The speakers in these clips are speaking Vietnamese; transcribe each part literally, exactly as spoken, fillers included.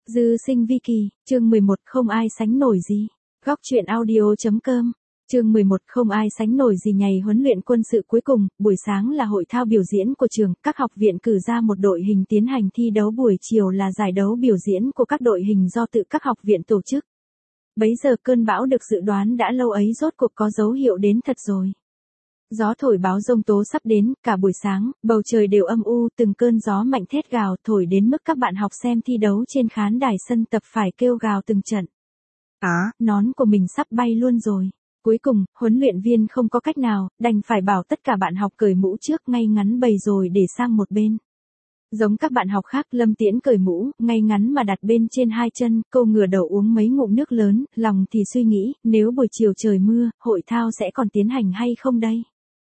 Dư sinh vi kỳ, chương mười một không ai sánh nổi gì. Góc truyện audio.com, chương mười một không ai sánh nổi gì. Ngày huấn luyện quân sự cuối cùng, buổi sáng là hội thao biểu diễn của trường, các học viện cử ra một đội hình tiến hành thi đấu, buổi chiều là giải đấu biểu diễn của các đội hình do tự các học viện tổ chức. Bấy giờ cơn bão được dự đoán đã lâu ấy rốt cuộc có dấu hiệu đến thật rồi. Gió thổi báo giông tố sắp đến, cả buổi sáng, bầu trời đều âm u, từng cơn gió mạnh thét gào thổi đến mức các bạn học xem thi đấu trên khán đài sân tập phải kêu gào từng trận. Á, à, nón của mình sắp bay luôn rồi. Cuối cùng, huấn luyện viên không có cách nào, đành phải bảo tất cả bạn học cởi mũ trước ngay ngắn bầy rồi để sang một bên. Giống các bạn học khác, Lâm Tiễn cởi mũ, ngay ngắn mà đặt bên trên hai chân, cô ngửa đầu uống mấy ngụm nước lớn, lòng thì suy nghĩ, nếu buổi chiều trời mưa, hội thao sẽ còn tiến hành hay không đây?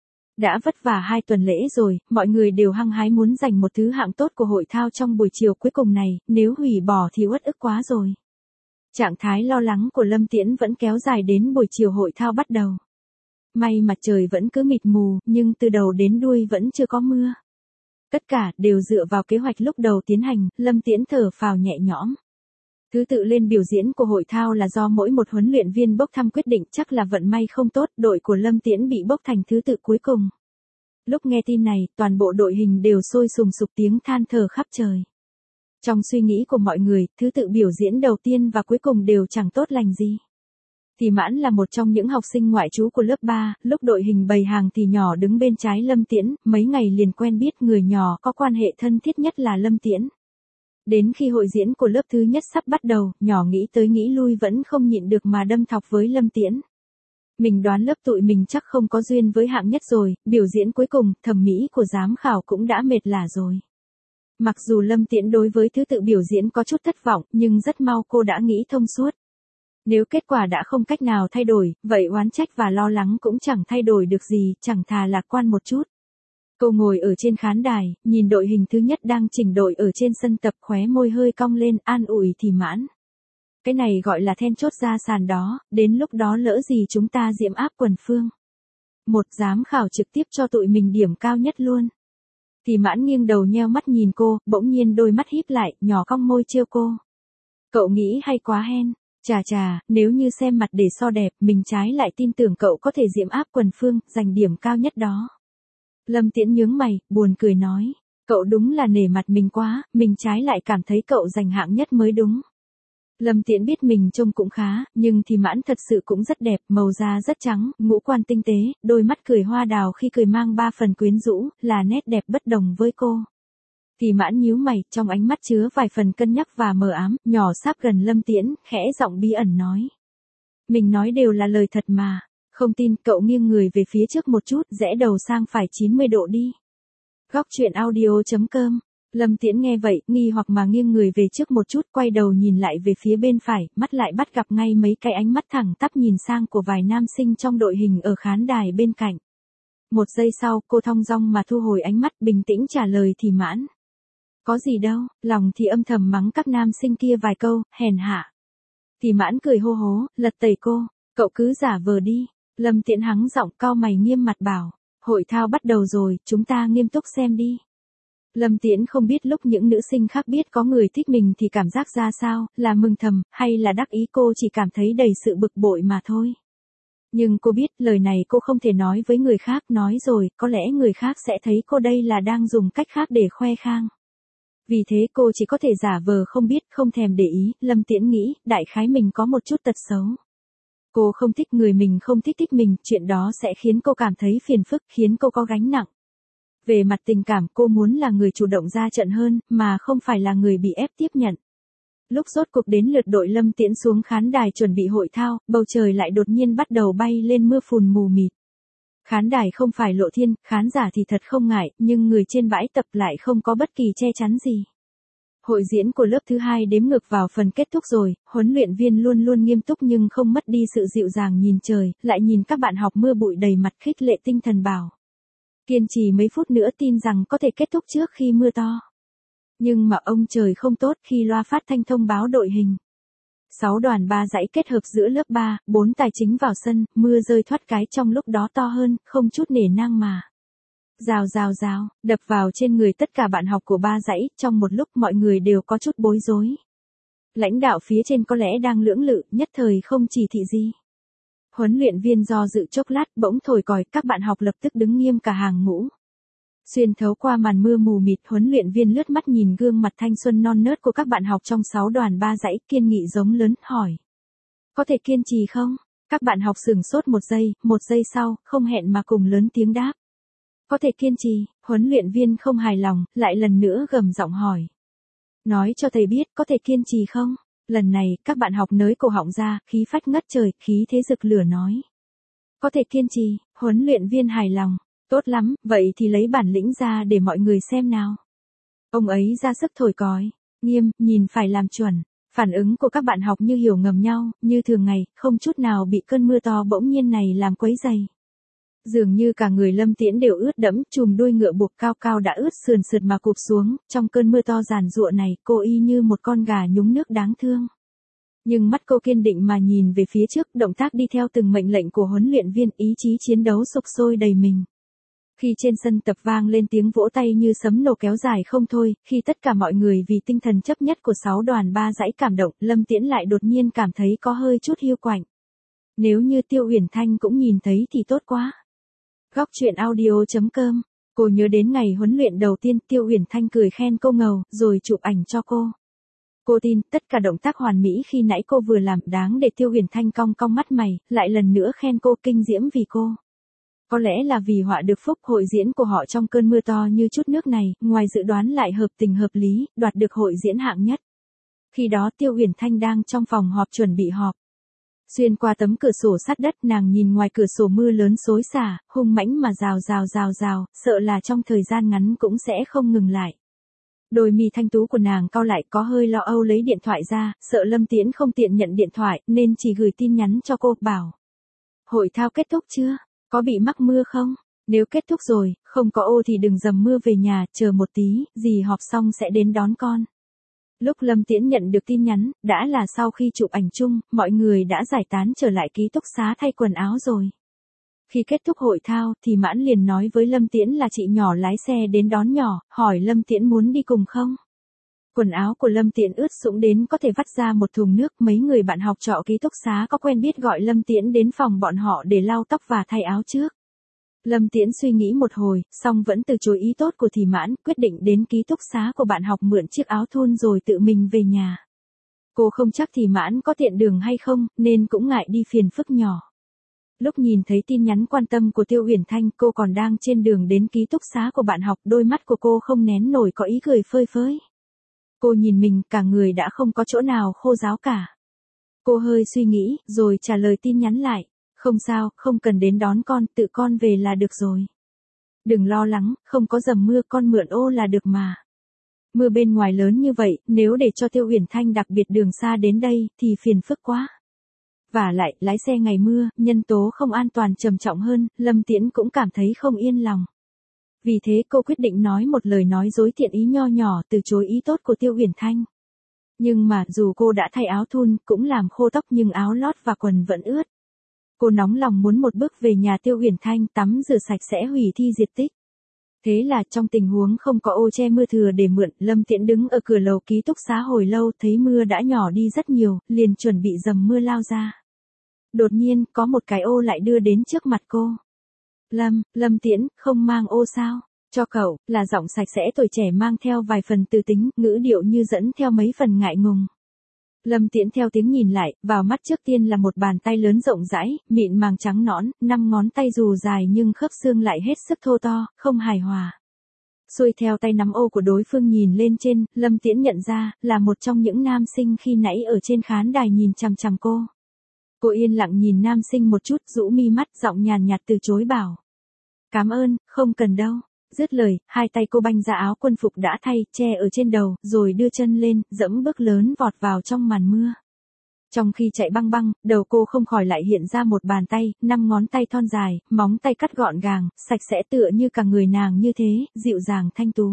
Đã vất vả hai tuần lễ rồi, mọi người đều hăng hái muốn giành một thứ hạng tốt của hội thao trong buổi chiều cuối cùng này, nếu hủy bỏ thì uất ức quá rồi. Trạng thái lo lắng của Lâm Tiễn vẫn kéo dài đến buổi chiều hội thao bắt đầu. May mà trời vẫn cứ mịt mù, nhưng từ đầu đến đuôi vẫn chưa có mưa. Tất cả đều dựa vào kế hoạch lúc đầu tiến hành, Lâm Tiễn thở phào nhẹ nhõm. Thứ tự lên biểu diễn của hội thao là do mỗi một huấn luyện viên bốc thăm quyết định, chắc là vận may không tốt, đội của Lâm Tiễn bị bốc thành thứ tự cuối cùng. Lúc nghe tin này, toàn bộ đội hình đều sôi sùng sục tiếng than thở khắp trời. Trong suy nghĩ của mọi người, thứ tự biểu diễn đầu tiên và cuối cùng đều chẳng tốt lành gì. Thì Mãn là một trong những học sinh ngoại trú của lớp ba, lúc đội hình bày hàng thì nhỏ đứng bên trái Lâm Tiễn, mấy ngày liền quen biết, người nhỏ có quan hệ thân thiết nhất là Lâm Tiễn. Đến khi hội diễn của lớp thứ nhất sắp bắt đầu, nhỏ nghĩ tới nghĩ lui vẫn không nhịn được mà đâm thọc với Lâm Tiễn. Mình đoán lớp tụi mình chắc không có duyên với hạng nhất rồi, biểu diễn cuối cùng, thẩm mỹ của giám khảo cũng đã mệt lả rồi. Mặc dù Lâm Tiễn đối với thứ tự biểu diễn có chút thất vọng, nhưng rất mau cô đã nghĩ thông suốt. Nếu kết quả đã không cách nào thay đổi, vậy oán trách và lo lắng cũng chẳng thay đổi được gì, chẳng thà lạc quan một chút. Cô ngồi ở trên khán đài, nhìn đội hình thứ nhất đang chỉnh đội ở trên sân tập, khóe môi hơi cong lên, an ủi Thì Mãn. Cái này gọi là then chốt ra sàn đó, đến lúc đó lỡ gì chúng ta diễm áp quần phương. Một giám khảo trực tiếp cho tụi mình điểm cao nhất luôn. Thì Mãn nghiêng đầu nheo mắt nhìn cô, bỗng nhiên đôi mắt híp lại, nhỏ cong môi trêu cô. Cậu nghĩ hay quá hen. Chà chà, nếu như xem mặt để so đẹp, mình trái lại tin tưởng cậu có thể diễm áp quần phương, giành điểm cao nhất đó. Lâm Tiễn nhướng mày, buồn cười nói. Cậu đúng là nể mặt mình quá, mình trái lại cảm thấy cậu giành hạng nhất mới đúng. Lâm Tiễn biết mình trông cũng khá, nhưng Thì Mãn thật sự cũng rất đẹp, màu da rất trắng, ngũ quan tinh tế, đôi mắt cười hoa đào khi cười mang ba phần quyến rũ, là nét đẹp bất đồng với cô. Thì Mãn nhíu mày, trong ánh mắt chứa vài phần cân nhắc và mờ ám, nhỏ sáp gần Lâm Tiễn, khẽ giọng bí ẩn nói. Mình nói đều là lời thật mà, không tin, cậu nghiêng người về phía trước một chút, rẽ đầu sang phải chín mươi độ đi. Góc truyện audio.com, Lâm Tiễn nghe vậy, nghi hoặc mà nghiêng người về trước một chút, quay đầu nhìn lại về phía bên phải, mắt lại bắt gặp ngay mấy cái ánh mắt thẳng tắp nhìn sang của vài nam sinh trong đội hình ở khán đài bên cạnh. Một giây sau, cô thong dong mà thu hồi ánh mắt, bình tĩnh trả lời Thì Mãn. Có gì đâu, lòng thì âm thầm mắng các nam sinh kia vài câu, hèn hạ. Thì Mãn cười hô hố, lật tẩy cô, cậu cứ giả vờ đi. Lâm Tiễn hắng giọng, cau mày nghiêm mặt bảo, hội thao bắt đầu rồi, chúng ta nghiêm túc xem đi. Lâm Tiễn không biết lúc những nữ sinh khác biết có người thích mình thì cảm giác ra sao, là mừng thầm, hay là đắc ý, cô chỉ cảm thấy đầy sự bực bội mà thôi. Nhưng cô biết lời này cô không thể nói với người khác, nói rồi, có lẽ người khác sẽ thấy cô đây là đang dùng cách khác để khoe khang. Vì thế cô chỉ có thể giả vờ không biết, không thèm để ý. Lâm Tiễn nghĩ, đại khái mình có một chút tật xấu. Cô không thích người mình không thích thích mình, chuyện đó sẽ khiến cô cảm thấy phiền phức, khiến cô có gánh nặng. Về mặt tình cảm, cô muốn là người chủ động ra trận hơn, mà không phải là người bị ép tiếp nhận. Lúc rốt cuộc đến lượt đội Lâm Tiễn xuống khán đài chuẩn bị hội thao, bầu trời lại đột nhiên bắt đầu bay lên mưa phùn mù mịt. Khán đài không phải lộ thiên, khán giả thì thật không ngại, nhưng người trên bãi tập lại không có bất kỳ che chắn gì. Hội diễn của lớp thứ hai đếm ngược vào phần kết thúc rồi, huấn luyện viên luôn luôn nghiêm túc nhưng không mất đi sự dịu dàng nhìn trời, lại nhìn các bạn học mưa bụi đầy mặt khích lệ tinh thần bảo. Kiên trì mấy phút nữa tin rằng có thể kết thúc trước khi mưa to. Nhưng mà ông trời không tốt khi loa phát thanh thông báo đội hình. Sáu đoàn ba dãy kết hợp giữa lớp ba, bốn tài chính vào sân, mưa rơi thoát cái trong lúc đó to hơn, không chút nể nang mà. Rào rào rào, đập vào trên người tất cả bạn học của ba dãy, trong một lúc mọi người đều có chút bối rối. Lãnh đạo phía trên có lẽ đang lưỡng lự, nhất thời không chỉ thị gì. Huấn luyện viên do dự chốc lát bỗng thổi còi, các bạn học lập tức đứng nghiêm cả hàng ngũ. Xuyên thấu qua màn mưa mù mịt, huấn luyện viên lướt mắt nhìn gương mặt thanh xuân non nớt của các bạn học trong sáu đoàn ba dãy, kiên nghị giống lớn, hỏi. Có thể kiên trì không? Các bạn học sửng sốt một giây, một giây sau, không hẹn mà cùng lớn tiếng đáp. Có thể kiên trì, huấn luyện viên không hài lòng, lại lần nữa gầm giọng hỏi. Nói cho thầy biết, có thể kiên trì không? Lần này, các bạn học nới cổ họng ra, khí phách ngất trời, khí thế rực lửa nói. Có thể kiên trì, huấn luyện viên hài lòng. Tốt lắm, vậy thì lấy bản lĩnh ra để mọi người xem nào. Ông ấy ra sức thổi còi, nghiêm, nhìn phải làm chuẩn. Phản ứng của các bạn học như hiểu ngầm nhau, như thường ngày, không chút nào bị cơn mưa to bỗng nhiên này làm quấy dày. Dường như cả người Lâm Tiễn đều ướt đẫm, chùm đuôi ngựa buộc cao cao đã ướt sườn sượt mà cụp xuống, trong cơn mưa to giàn giụa này, cô y như một con gà nhúng nước đáng thương. Nhưng mắt cô kiên định mà nhìn về phía trước, động tác đi theo từng mệnh lệnh của huấn luyện viên, ý chí chiến đấu sục sôi đầy mình. Khi trên sân tập vang lên tiếng vỗ tay như sấm nổ kéo dài không thôi, khi tất cả mọi người vì tinh thần chấp nhất của sáu đoàn ba dãy cảm động, Lâm Tiễn lại đột nhiên cảm thấy có hơi chút hiu quạnh. Nếu như Tiêu Uyển Thanh cũng nhìn thấy thì tốt quá. Góc truyện audio chấm com. Cô nhớ đến ngày huấn luyện đầu tiên, Tiêu Uyển Thanh cười khen cô ngầu, rồi chụp ảnh cho cô. Cô tin, tất cả động tác hoàn mỹ khi nãy cô vừa làm đáng để Tiêu Uyển Thanh cong cong mắt mày, lại lần nữa khen cô kinh diễm vì cô. Có lẽ là vì họa được phúc, hội diễn của họ trong cơn mưa to như chút nước này, ngoài dự đoán lại hợp tình hợp lý, đoạt được hội diễn hạng nhất. Khi đó Tiêu Uyển Thanh đang trong phòng họp chuẩn bị họp. Xuyên qua tấm cửa sổ sát đất, nàng nhìn ngoài cửa sổ mưa lớn xối xả, hung mãnh mà rào rào rào rào, sợ là trong thời gian ngắn cũng sẽ không ngừng lại. Đôi mi thanh tú của nàng cau lại, có hơi lo âu lấy điện thoại ra, sợ Lâm Tiễn không tiện nhận điện thoại, nên chỉ gửi tin nhắn cho cô, bảo. Hội thao kết thúc chưa? Có bị mắc mưa không? Nếu kết thúc rồi, không có ô thì đừng dầm mưa về nhà, chờ một tí, dì họp xong sẽ đến đón con. Lúc Lâm Tiễn nhận được tin nhắn, đã là sau khi chụp ảnh chung, mọi người đã giải tán trở lại ký túc xá thay quần áo rồi. Khi kết thúc hội thao, thì Mãn liền nói với Lâm Tiễn là chị nhỏ lái xe đến đón nhỏ, hỏi Lâm Tiễn muốn đi cùng không? Quần áo của Lâm Tiễn ướt sũng đến có thể vắt ra một thùng nước, mấy người bạn học trọ ký túc xá có quen biết gọi Lâm Tiễn đến phòng bọn họ để lau tóc và thay áo trước. Lâm Tiễn suy nghĩ một hồi, xong vẫn từ chối ý tốt của Thì Mãn, quyết định đến ký túc xá của bạn học mượn chiếc áo thun rồi tự mình về nhà. Cô không chắc Thì Mãn có tiện đường hay không, nên cũng ngại đi phiền phức nhỏ. Lúc nhìn thấy tin nhắn quan tâm của Tiêu Uyển Thanh, cô còn đang trên đường đến ký túc xá của bạn học, đôi mắt của cô không nén nổi có ý cười phơi phới. Cô nhìn mình, cả người đã không có chỗ nào khô ráo cả. Cô hơi suy nghĩ, rồi trả lời tin nhắn lại. Không sao, không cần đến đón con, tự con về là được rồi. Đừng lo lắng, không có dầm mưa, con mượn ô là được mà. Mưa bên ngoài lớn như vậy, nếu để cho Tiêu Uyển Thanh đặc biệt đường xa đến đây, thì phiền phức quá. Vả lại, lái xe ngày mưa, nhân tố không an toàn trầm trọng hơn, Lâm Tiễn cũng cảm thấy không yên lòng. Vì thế cô quyết định nói một lời nói dối thiện ý nho nhỏ, từ chối ý tốt của Tiêu Uyển Thanh. Nhưng mà, dù cô đã thay áo thun, cũng làm khô tóc nhưng áo lót và quần vẫn ướt. Cô nóng lòng muốn một bước về nhà Tiêu Uyển Thanh tắm rửa sạch sẽ hủy thi diệt tích. Thế là trong tình huống không có ô che mưa thừa để mượn, Lâm Tiễn đứng ở cửa lầu ký túc xá hồi lâu, thấy mưa đã nhỏ đi rất nhiều, liền chuẩn bị dầm mưa lao ra. Đột nhiên, có một cái ô lại đưa đến trước mặt cô. Lâm, Lâm Tiễn, không mang ô sao? Cho cậu, là giọng sạch sẽ tuổi trẻ mang theo vài phần từ tính, ngữ điệu như dẫn theo mấy phần ngại ngùng. Lâm Tiễn theo tiếng nhìn lại, vào mắt trước tiên là một bàn tay lớn rộng rãi, mịn màng trắng nõn, năm ngón tay dù dài nhưng khớp xương lại hết sức thô to, không hài hòa. Xuôi theo tay nắm ô của đối phương nhìn lên trên, Lâm Tiễn nhận ra, là một trong những nam sinh khi nãy ở trên khán đài nhìn chằm chằm cô. Cô yên lặng nhìn nam sinh một chút, rũ mi mắt, giọng nhàn nhạt từ chối bảo. Cảm ơn, không cần đâu. Dứt lời, hai tay cô banh ra áo quân phục đã thay, che ở trên đầu, rồi đưa chân lên, dẫm bước lớn vọt vào trong màn mưa. Trong khi chạy băng băng, đầu cô không khỏi lại hiện ra một bàn tay, năm ngón tay thon dài, móng tay cắt gọn gàng, sạch sẽ tựa như cả người nàng như thế, dịu dàng thanh tú.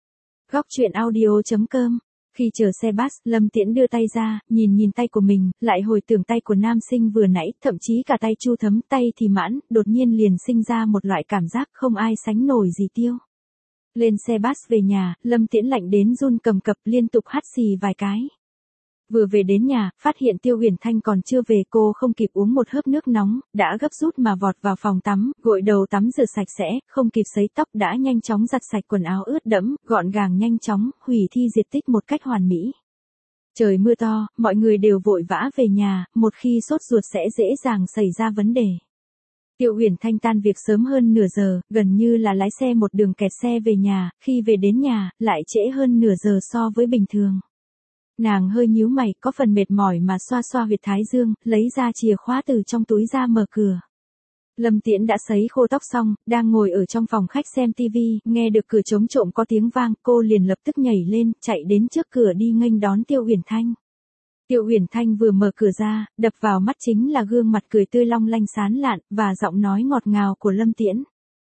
Góc truyện audio chấm com. Khi chờ xe bus, Lâm Tiễn đưa tay ra, nhìn nhìn tay của mình, lại hồi tưởng tay của nam sinh vừa nãy, thậm chí cả tay Chu Thấm, tay Thì Mãn, đột nhiên liền sinh ra một loại cảm giác không ai sánh nổi gì Tiêu. Lên xe bus về nhà, Lâm Tiễn lạnh đến run cầm cập, liên tục hắt xì vài cái. Vừa về đến nhà, phát hiện Tiêu Huyền Thanh còn chưa về, cô không kịp uống một hớp nước nóng, đã gấp rút mà vọt vào phòng tắm, gội đầu tắm rửa sạch sẽ, không kịp sấy tóc đã nhanh chóng giặt sạch quần áo ướt đẫm, gọn gàng nhanh chóng, hủy thi diệt tích một cách hoàn mỹ. Trời mưa to, mọi người đều vội vã về nhà, một khi sốt ruột sẽ dễ dàng xảy ra vấn đề. Tiêu Huyền Thanh tan việc sớm hơn nửa giờ, gần như là lái xe một đường kẹt xe về nhà, khi về đến nhà, lại trễ hơn nửa giờ so với bình thường. Nàng hơi nhíu mày, có phần mệt mỏi mà xoa xoa huyệt thái dương, lấy ra chìa khóa từ trong túi ra mở cửa. Lâm Tiễn đã sấy khô tóc xong, đang ngồi ở trong phòng khách xem tivi, nghe được cửa trống trộm có tiếng vang, cô liền lập tức nhảy lên, chạy đến trước cửa đi nghênh đón Tiêu Huyền Thanh. Tiêu Huyền Thanh vừa mở cửa ra, đập vào mắt chính là gương mặt cười tươi long lanh sán lạn, và giọng nói ngọt ngào của Lâm Tiễn.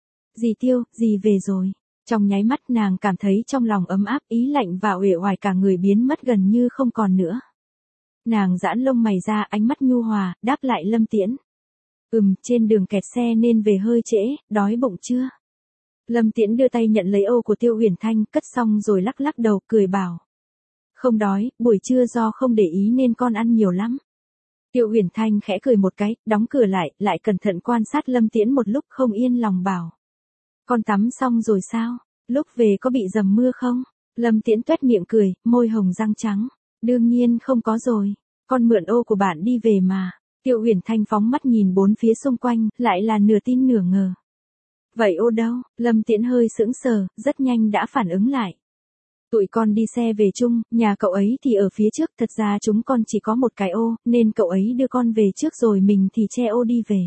Dì Tiêu, dì về rồi. Trong nháy mắt nàng cảm thấy trong lòng ấm áp, ý lạnh và uể oải cả người biến mất gần như không còn nữa. Nàng giãn lông mày ra, ánh mắt nhu hòa, đáp lại Lâm Tiễn. Ừm, trên đường kẹt xe nên về hơi trễ, đói bụng chưa? Lâm Tiễn đưa tay nhận lấy ô của Tiêu Huyền Thanh, cất xong rồi lắc lắc đầu, cười bảo. Không đói, buổi trưa do không để ý nên con ăn nhiều lắm. Tiêu Huyền Thanh khẽ cười một cái, đóng cửa lại, lại cẩn thận quan sát Lâm Tiễn một lúc không yên lòng bảo. Con tắm xong rồi sao? Lúc về có bị dầm mưa không? Lâm Tiễn tuét miệng cười, môi hồng răng trắng. Đương nhiên không có rồi. Con mượn ô của bạn đi về mà. Tiêu Huyền Thanh phóng mắt nhìn bốn phía xung quanh, lại là nửa tin nửa ngờ. Vậy ô đâu? Lâm Tiễn hơi sững sờ, rất nhanh đã phản ứng lại. Tụi con đi xe về chung, nhà cậu ấy thì ở phía trước, thật ra chúng con chỉ có một cái ô, nên cậu ấy đưa con về trước rồi mình thì che ô đi về.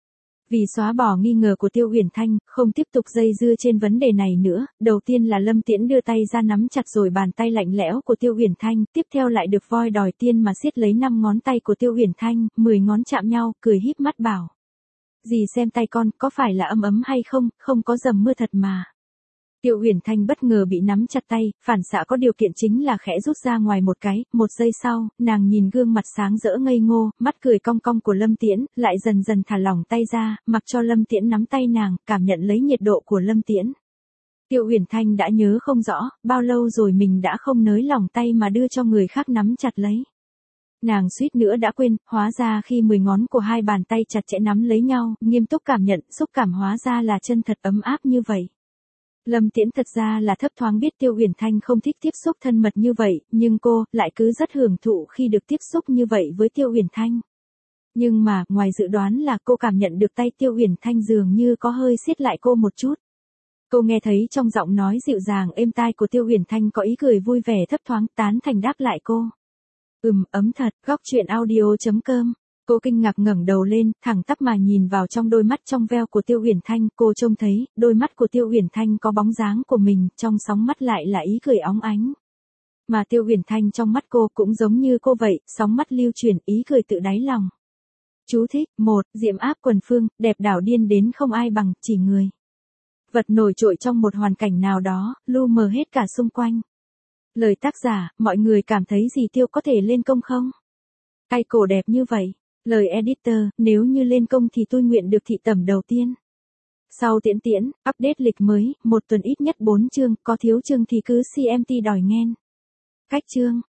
Vì xóa bỏ nghi ngờ của Tiêu Huyền Thanh, không tiếp tục dây dưa trên vấn đề này nữa, đầu tiên là Lâm Tiễn đưa tay ra nắm chặt rồi bàn tay lạnh lẽo của Tiêu Huyền Thanh, tiếp theo lại được voi đòi tiên mà siết lấy năm ngón tay của Tiêu Huyền Thanh, mười ngón chạm nhau, cười híp mắt bảo. Dì xem tay con, có phải là ấm ấm hay không, không có dầm mưa thật mà. Tiêu Huyền Thanh bất ngờ bị nắm chặt tay, phản xạ có điều kiện chính là khẽ rút ra ngoài một cái, một giây sau, nàng nhìn gương mặt sáng rỡ ngây ngô, mắt cười cong cong của Lâm Tiễn, lại dần dần thả lỏng tay ra, mặc cho Lâm Tiễn nắm tay nàng, cảm nhận lấy nhiệt độ của Lâm Tiễn. Tiêu Huyền Thanh đã nhớ không rõ, bao lâu rồi mình đã không nới lỏng tay mà đưa cho người khác nắm chặt lấy. Nàng suýt nữa đã quên, hóa ra khi mười ngón của hai bàn tay chặt chẽ nắm lấy nhau, nghiêm túc cảm nhận, xúc cảm hóa ra là chân thật ấm áp như vậy. Lâm Tiễn thật ra là thấp thoáng biết Tiêu Huyền Thanh không thích tiếp xúc thân mật như vậy, nhưng cô lại cứ rất hưởng thụ khi được tiếp xúc như vậy với Tiêu Huyền Thanh. Nhưng mà, ngoài dự đoán là cô cảm nhận được tay Tiêu Huyền Thanh dường như có hơi siết lại cô một chút. Cô nghe thấy trong giọng nói dịu dàng êm tai của Tiêu Huyền Thanh có ý cười vui vẻ thấp thoáng, tán thành đáp lại cô. Ừm, ấm thật, góc truyện audio chấm com. Cô kinh ngạc ngẩng đầu lên, thẳng tắp mà nhìn vào trong đôi mắt trong veo của Tiêu Huyền Thanh, cô trông thấy, đôi mắt của Tiêu Huyền Thanh có bóng dáng của mình, trong sóng mắt lại là ý cười óng ánh. Mà Tiêu Huyền Thanh trong mắt cô cũng giống như cô vậy, sóng mắt lưu truyền, ý cười tự đáy lòng. Chú thích, một, diễm áp quần phương, đẹp đảo điên đến không ai bằng, chỉ người. Vật nổi trội trong một hoàn cảnh nào đó, lu mờ hết cả xung quanh. Lời tác giả, mọi người cảm thấy dì Tiêu có thể lên công không? Cái cổ đẹp như vậy. Lời editor, nếu như lên công thì tôi nguyện được thị tẩm đầu tiên. Sau Tiễn Tiễn, update lịch mới, một tuần ít nhất bốn chương, có thiếu chương thì cứ xê em tê đòi nghen. Cách chương.